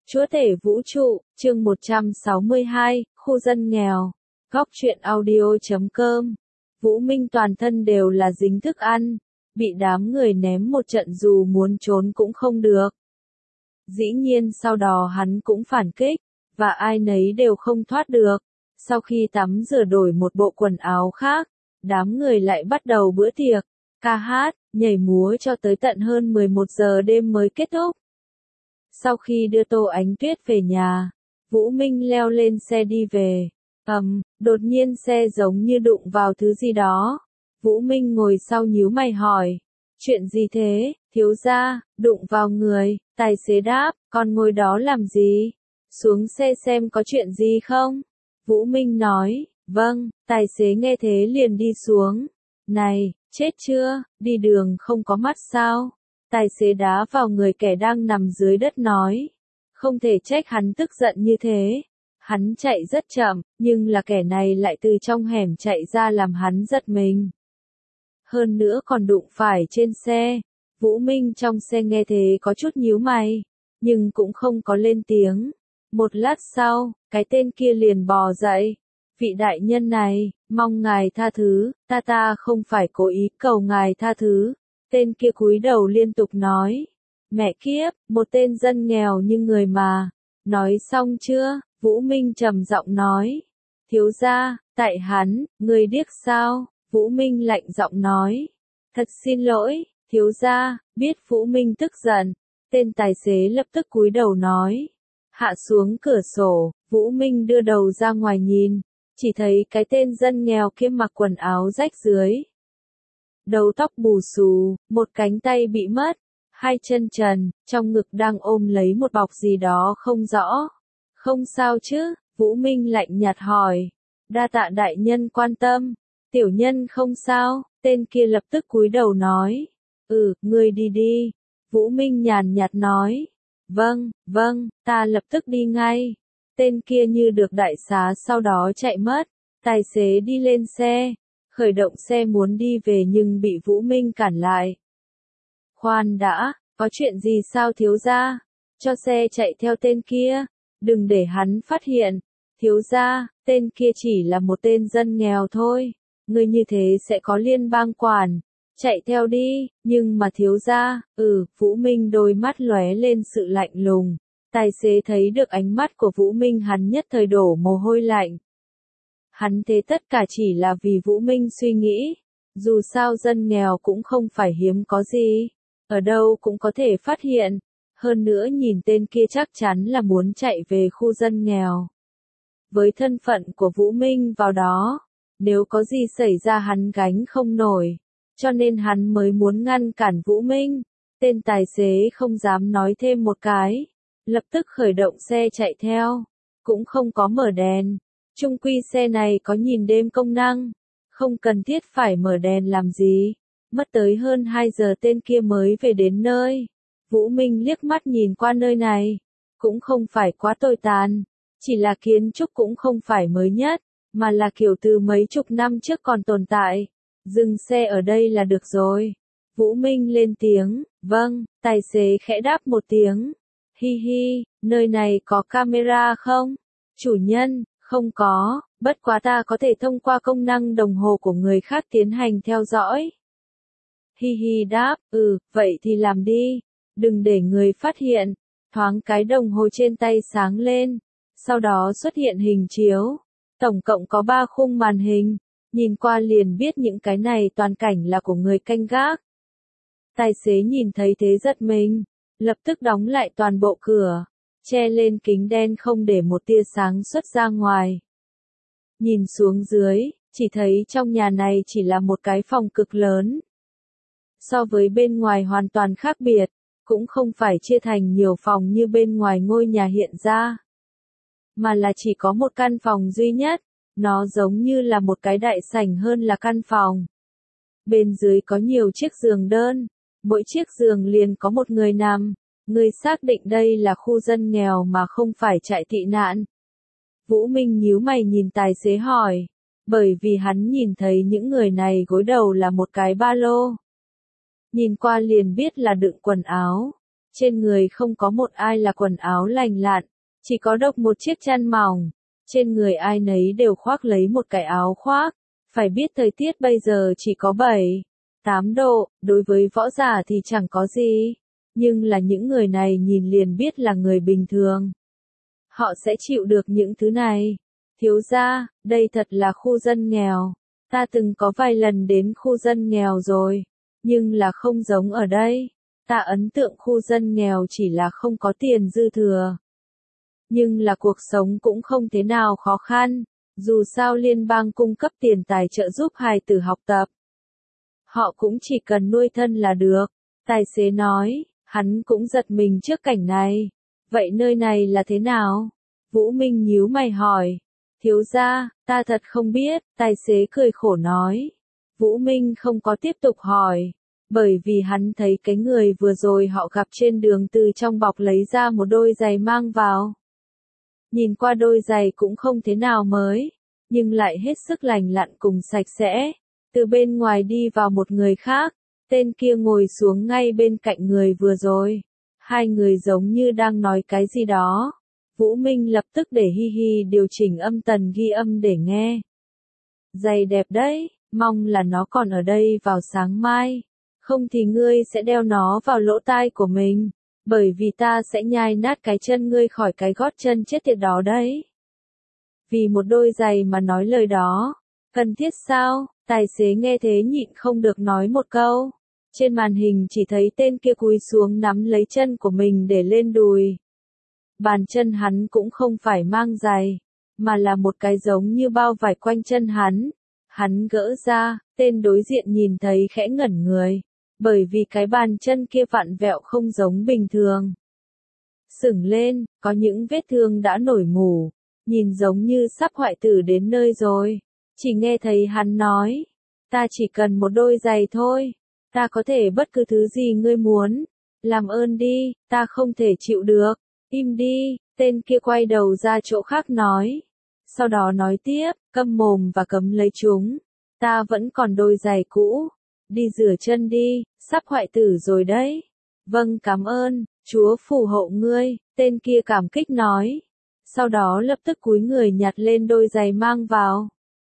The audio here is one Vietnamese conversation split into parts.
Chúa tể vũ trụ, chương 162, khu dân nghèo. Góc truyện audio.com. Vũ Minh toàn thân đều là dính thức ăn, bị đám người ném một trận dù muốn trốn cũng không được. Dĩ nhiên sau đó hắn cũng phản kích, và ai nấy đều không thoát được. Sau khi tắm rửa đổi một bộ quần áo khác, đám người lại bắt đầu bữa tiệc, ca hát, nhảy múa cho tới tận hơn 11 giờ đêm mới kết thúc. Sau khi đưa Tô Ánh Tuyết về nhà, Vũ Minh leo lên xe đi về. Đột nhiên xe giống như đụng vào thứ gì đó. Vũ Minh ngồi sau nhíu mày hỏi. Chuyện gì thế, thiếu gia, đụng vào người, tài xế đáp, con ngồi đó làm gì? Xuống xe xem có chuyện gì không? Vũ Minh nói, vâng, tài xế nghe thế liền đi xuống. Này, chết chưa, đi đường không có mắt sao? Tài xế đá vào người kẻ đang nằm dưới đất nói. Không thể trách hắn tức giận như thế. Hắn chạy rất chậm, nhưng là kẻ này lại từ trong hẻm chạy ra làm hắn giật mình. Hơn nữa còn đụng phải trên xe. Vũ Minh trong xe nghe thế có chút nhíu mày, nhưng cũng không có lên tiếng. Một lát sau, cái tên kia liền bò dậy. Vị đại nhân này, mong ngài tha thứ, ta không phải cố ý cầu ngài tha thứ. Tên kia cúi đầu liên tục nói. Mẹ kiếp, một tên dân nghèo như người mà. Nói xong chưa? Vũ Minh trầm giọng nói. Thiếu gia, tại hắn, người điếc sao? Vũ Minh lạnh giọng nói. Thật xin lỗi, thiếu gia, biết Vũ Minh tức giận. Tên tài xế lập tức cúi đầu nói. Hạ xuống cửa sổ, Vũ Minh đưa đầu ra ngoài nhìn. Chỉ thấy cái tên dân nghèo kia mặc quần áo rách rưới. Đầu tóc bù xù, một cánh tay bị mất, hai chân trần, trong ngực đang ôm lấy một bọc gì đó không rõ. Không sao chứ? Vũ Minh lạnh nhạt hỏi. Đa tạ đại nhân quan tâm. Tiểu nhân không sao, tên kia lập tức cúi đầu nói. Ngươi đi đi. Vũ Minh nhàn nhạt nói. Vâng, ta lập tức đi ngay. Tên kia như được đại xá sau đó chạy mất. Tài xế đi lên xe. Khởi động xe muốn đi về nhưng bị Vũ Minh cản lại. Khoan đã, có chuyện gì sao thiếu gia? Cho xe chạy theo tên kia, đừng để hắn phát hiện. Thiếu gia, tên kia chỉ là một tên dân nghèo thôi, ngươi như thế sẽ có liên bang quản. Chạy theo đi, nhưng mà thiếu gia, Vũ Minh đôi mắt lóe lên sự lạnh lùng. Tài xế thấy được ánh mắt của Vũ Minh hắn nhất thời đổ mồ hôi lạnh. Hắn thế tất cả chỉ là vì Vũ Minh suy nghĩ. Dù sao dân nghèo cũng không phải hiếm có gì. Ở đâu cũng có thể phát hiện. Hơn nữa nhìn tên kia chắc chắn là muốn chạy về khu dân nghèo. Với thân phận của Vũ Minh vào đó, nếu có gì xảy ra hắn gánh không nổi. Cho nên hắn mới muốn ngăn cản Vũ Minh. Tên tài xế không dám nói thêm một cái. Lập tức khởi động xe chạy theo. Cũng không có mở đèn. Chung quy xe này có nhìn đêm công năng, không cần thiết phải mở đèn làm gì. Mất tới hơn 2 giờ tên kia mới về đến nơi. Vũ Minh liếc mắt nhìn qua nơi này, cũng không phải quá tồi tàn, chỉ là kiến trúc cũng không phải mới nhất, mà là kiểu từ mấy chục năm trước còn tồn tại. Dừng xe ở đây là được rồi. Vũ Minh lên tiếng, vâng, tài xế khẽ đáp một tiếng. Hi hi, nơi này có camera không? Chủ nhân. Không có, bất quá ta có thể thông qua công năng đồng hồ của người khác tiến hành theo dõi. Hi hi đáp, vậy thì làm đi. Đừng để người phát hiện. Thoáng cái đồng hồ trên tay sáng lên. Sau đó xuất hiện hình chiếu. Tổng cộng có 3 khung màn hình. Nhìn qua liền biết những cái này toàn cảnh là của người canh gác. Tài xế nhìn thấy thế giật mình. Lập tức đóng lại toàn bộ cửa. Che lên kính đen không để một tia sáng xuất ra ngoài. Nhìn xuống dưới, chỉ thấy trong nhà này chỉ là một cái phòng cực lớn. So với bên ngoài hoàn toàn khác biệt, cũng không phải chia thành nhiều phòng như bên ngoài ngôi nhà hiện ra. Mà là chỉ có một căn phòng duy nhất, nó giống như là một cái đại sảnh hơn là căn phòng. Bên dưới có nhiều chiếc giường đơn, mỗi chiếc giường liền có một người nằm. Người xác định đây là khu dân nghèo mà không phải trại tị nạn. Vũ Minh nhíu mày nhìn tài xế hỏi. Bởi vì hắn nhìn thấy những người này gối đầu là một cái ba lô. Nhìn qua liền biết là đựng quần áo. Trên người không có một ai là quần áo lành lặn, chỉ có độc một chiếc chăn mỏng. Trên người ai nấy đều khoác lấy một cái áo khoác. Phải biết thời tiết bây giờ chỉ có 7, 8 độ, đối với võ giả thì chẳng có gì. Nhưng là những người này nhìn liền biết là người bình thường. Họ sẽ chịu được những thứ này. Thiếu gia, đây thật là khu dân nghèo. Ta từng có vài lần đến khu dân nghèo rồi, nhưng là không giống ở đây. Ta ấn tượng khu dân nghèo chỉ là không có tiền dư thừa. Nhưng là cuộc sống cũng không thế nào khó khăn, dù sao liên bang cung cấp tiền tài trợ giúp hài tử học tập. Họ cũng chỉ cần nuôi thân là được, tài xế nói, hắn cũng giật mình trước cảnh này. Vậy nơi này là thế nào? Vũ Minh nhíu mày hỏi. Thiếu gia, ta thật không biết, tài xế cười khổ nói. Vũ Minh không có tiếp tục hỏi, bởi vì hắn thấy cái người vừa rồi họ gặp trên đường từ trong bọc lấy ra một đôi giày mang vào. Nhìn qua đôi giày cũng không thế nào mới, nhưng lại hết sức lành lặn cùng sạch sẽ. Từ bên ngoài đi vào một người khác, tên kia ngồi xuống ngay bên cạnh người vừa rồi. Hai người giống như đang nói cái gì đó. Vũ Minh lập tức để Hi Hi điều chỉnh âm tần ghi âm để nghe. Giày đẹp đấy, mong là nó còn ở đây vào sáng mai. Không thì ngươi sẽ đeo nó vào lỗ tai của mình. Bởi vì ta sẽ nhai nát cái chân ngươi khỏi cái gót chân chết tiệt đó đấy. Vì một đôi giày mà nói lời đó. Cần thiết sao? Tài xế nghe thế nhịn không được nói một câu. Trên màn hình chỉ thấy tên kia cúi xuống nắm lấy chân của mình để lên đùi. Bàn chân hắn cũng không phải mang giày, mà là một cái giống như bao vải quanh chân hắn. Hắn gỡ ra, tên đối diện nhìn thấy khẽ ngẩn người, bởi vì cái bàn chân kia vặn vẹo không giống bình thường. Sửng lên, có những vết thương đã nổi mủ, nhìn giống như sắp hoại tử đến nơi rồi. Chỉ nghe thấy hắn nói, ta chỉ cần một đôi giày thôi, ta có thể bất cứ thứ gì ngươi muốn, làm ơn đi, ta không thể chịu được. Im đi, tên kia quay đầu ra chỗ khác nói. Sau đó nói tiếp, câm mồm và cấm lấy chúng. Ta vẫn còn đôi giày cũ. Đi rửa chân đi, sắp hoại tử rồi đấy. Vâng cảm ơn, Chúa phù hộ ngươi, tên kia cảm kích nói. Sau đó lập tức cúi người nhặt lên đôi giày mang vào.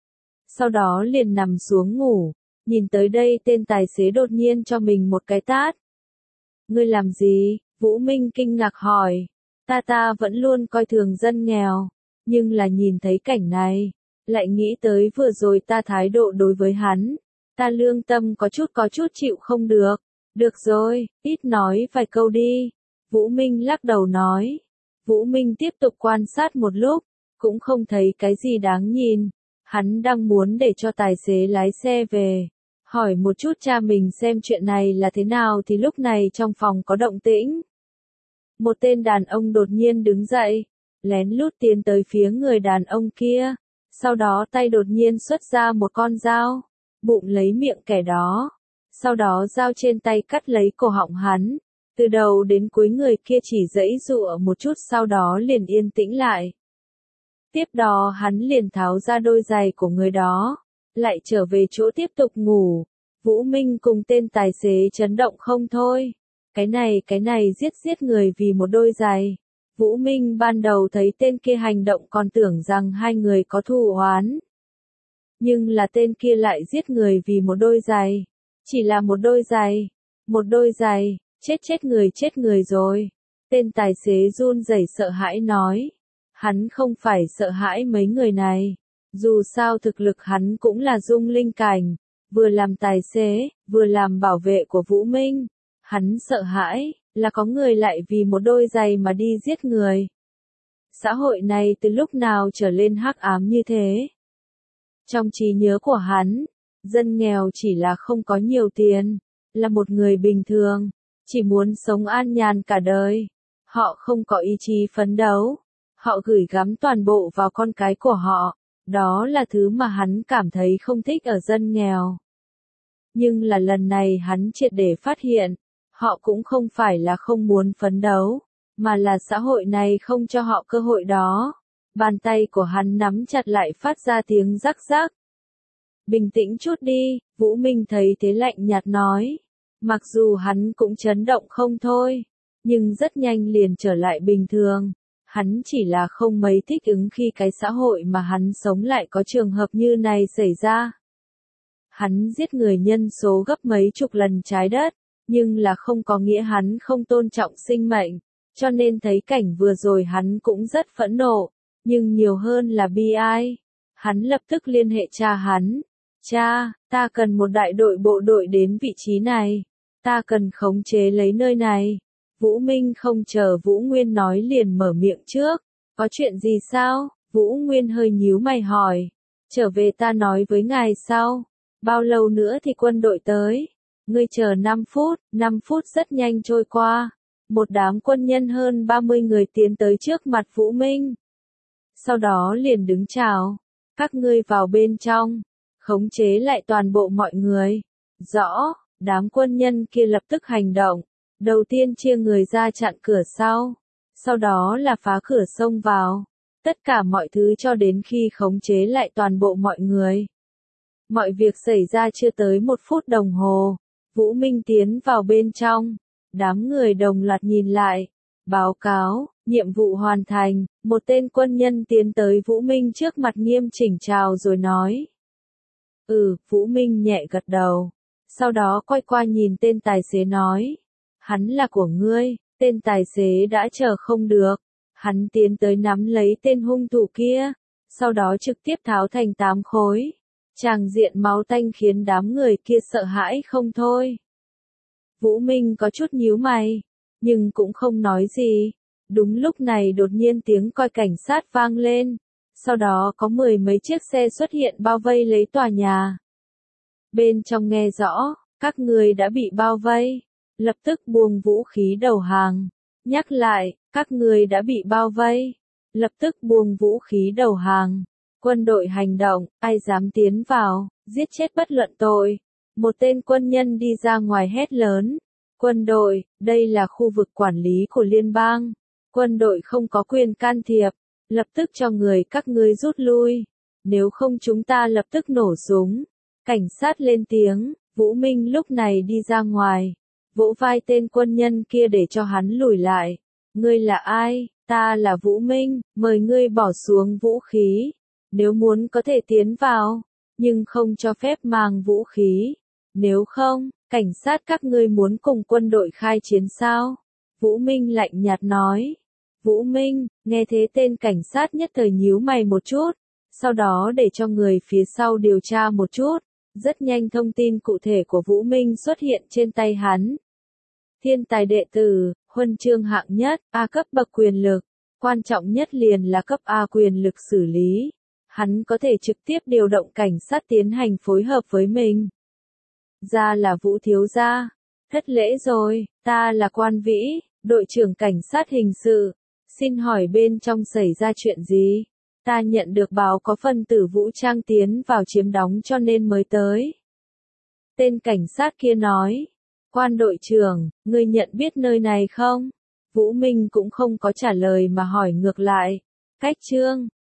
Sau đó liền nằm xuống ngủ. Nhìn tới đây tên tài xế đột nhiên cho mình một cái tát. Ngươi làm gì? Vũ Minh kinh ngạc hỏi. Ta vẫn luôn coi thường dân nghèo, nhưng là nhìn thấy cảnh này, lại nghĩ tới vừa rồi ta thái độ đối với hắn, ta lương tâm có chút chịu không được. Được rồi, ít nói vài câu đi. Vũ Minh lắc đầu nói. Vũ Minh tiếp tục quan sát một lúc, cũng không thấy cái gì đáng nhìn. Hắn đang muốn để cho tài xế lái xe về, hỏi một chút cha mình xem chuyện này là thế nào thì lúc này trong phòng có động tĩnh. Một tên đàn ông đột nhiên đứng dậy, lén lút tiến tới phía người đàn ông kia, sau đó tay đột nhiên xuất ra một con dao, bụng lấy miệng kẻ đó, sau đó dao trên tay cắt lấy cổ họng hắn, từ đầu đến cuối người kia chỉ giãy giụa một chút sau đó liền yên tĩnh lại. Tiếp đó hắn liền tháo ra đôi giày của người đó, lại trở về chỗ tiếp tục ngủ. Vũ Minh cùng tên tài xế chấn động không thôi. Cái này giết người vì một đôi giày. Vũ Minh ban đầu thấy tên kia hành động còn tưởng rằng hai người có thù oán. Nhưng là tên kia lại giết người vì một đôi giày. Chỉ là một đôi giày. Một đôi giày, chết người rồi. Tên tài xế run rẩy sợ hãi nói. Hắn không phải sợ hãi mấy người này. Dù sao thực lực hắn cũng là dung linh cảnh. Vừa làm tài xế, vừa làm bảo vệ của Vũ Minh. Hắn sợ hãi, là có người lại vì một đôi giày mà đi giết người. Xã hội này từ lúc nào trở lên hắc ám như thế? Trong trí nhớ của hắn, dân nghèo chỉ là không có nhiều tiền, là một người bình thường, chỉ muốn sống an nhàn cả đời. Họ không có ý chí phấn đấu, họ gửi gắm toàn bộ vào con cái của họ, đó là thứ mà hắn cảm thấy không thích ở dân nghèo. Nhưng là lần này hắn triệt để phát hiện, họ cũng không phải là không muốn phấn đấu, mà là xã hội này không cho họ cơ hội đó. Bàn tay của hắn nắm chặt lại phát ra tiếng rắc rắc. Bình tĩnh chút đi, Vũ Minh thấy thế lạnh nhạt nói. Mặc dù hắn cũng chấn động không thôi, nhưng rất nhanh liền trở lại bình thường. Hắn chỉ là không mấy thích ứng khi cái xã hội mà hắn sống lại có trường hợp như này xảy ra. Hắn giết người nhân số gấp mấy chục lần trái đất, nhưng là không có nghĩa hắn không tôn trọng sinh mệnh, cho nên thấy cảnh vừa rồi hắn cũng rất phẫn nộ, nhưng nhiều hơn là bi ai. Hắn lập tức liên hệ cha hắn. Cha, ta cần một đại đội bộ đội đến vị trí này. Ta cần khống chế lấy nơi này. Vũ Minh không chờ Vũ Nguyên nói liền mở miệng trước. Có chuyện gì sao? Vũ Nguyên hơi nhíu mày hỏi. Trở về ta nói với ngài sau. Bao lâu nữa thì quân đội tới? Ngươi chờ 5 phút rất nhanh trôi qua. Một đám quân nhân hơn 30 người tiến tới trước mặt Vũ Minh. Sau đó liền đứng chào. Các ngươi vào bên trong. Khống chế lại toàn bộ mọi người. Rõ, đám quân nhân kia lập tức hành động. Đầu tiên chia người ra chặn cửa sau đó là phá cửa xông vào. Tất cả mọi thứ cho đến khi khống chế lại toàn bộ mọi người. Mọi việc xảy ra chưa tới 1 phút đồng hồ. Vũ Minh tiến vào bên trong. Đám người đồng loạt nhìn lại. Báo cáo, nhiệm vụ hoàn thành. Một tên quân nhân tiến tới Vũ Minh trước mặt nghiêm chỉnh chào rồi nói. Vũ Minh nhẹ gật đầu. Sau đó quay qua nhìn tên tài xế nói. Hắn là của ngươi. Tên tài xế đã chờ không được. Hắn tiến tới nắm lấy tên hung thủ kia. Sau đó trực tiếp tháo thành 8 khối. Tràng diện máu tanh khiến đám người kia sợ hãi không thôi. Vũ Minh có chút nhíu mày, nhưng cũng không nói gì. Đúng lúc này đột nhiên tiếng còi cảnh sát vang lên. Sau đó có 10 mấy chiếc xe xuất hiện bao vây lấy tòa nhà. Bên trong nghe rõ, các người đã bị bao vây. Lập tức buông vũ khí đầu hàng. Nhắc lại, các người đã bị bao vây. Lập tức buông vũ khí đầu hàng. Quân đội hành động, ai dám tiến vào, giết chết bất luận tội. Một tên quân nhân đi ra ngoài hét lớn. Quân đội, đây là khu vực quản lý của liên bang. Quân đội không có quyền can thiệp. Lập tức cho người các ngươi rút lui. Nếu không chúng ta lập tức nổ súng. Cảnh sát lên tiếng, Vũ Minh lúc này đi ra ngoài. Vỗ vai tên quân nhân kia để cho hắn lùi lại. Ngươi là ai? Ta là Vũ Minh, mời ngươi bỏ xuống vũ khí. Nếu muốn có thể tiến vào, nhưng không cho phép mang vũ khí. Nếu không, cảnh sát các ngươi muốn cùng quân đội khai chiến sao? Vũ Minh lạnh nhạt nói. Vũ Minh, nghe thế tên cảnh sát nhất thời nhíu mày một chút. Sau đó để cho người phía sau điều tra một chút. Rất nhanh thông tin cụ thể của Vũ Minh xuất hiện trên tay hắn. Thiên tài đệ tử, huân chương hạng nhất, A cấp bậc quyền lực. Quan trọng nhất liền là cấp A quyền lực xử lý. Hắn có thể trực tiếp điều động cảnh sát tiến hành phối hợp với mình. Ra là Vũ thiếu gia. Thất lễ rồi, ta là Quan Vĩ, đội trưởng cảnh sát hình sự. Xin hỏi bên trong xảy ra chuyện gì? Ta nhận được báo có phân tử vũ trang tiến vào chiếm đóng cho nên mới tới. Tên cảnh sát kia nói. Quan đội trưởng, ngươi nhận biết nơi này không? Vũ Minh cũng không có trả lời mà hỏi ngược lại. Cách chương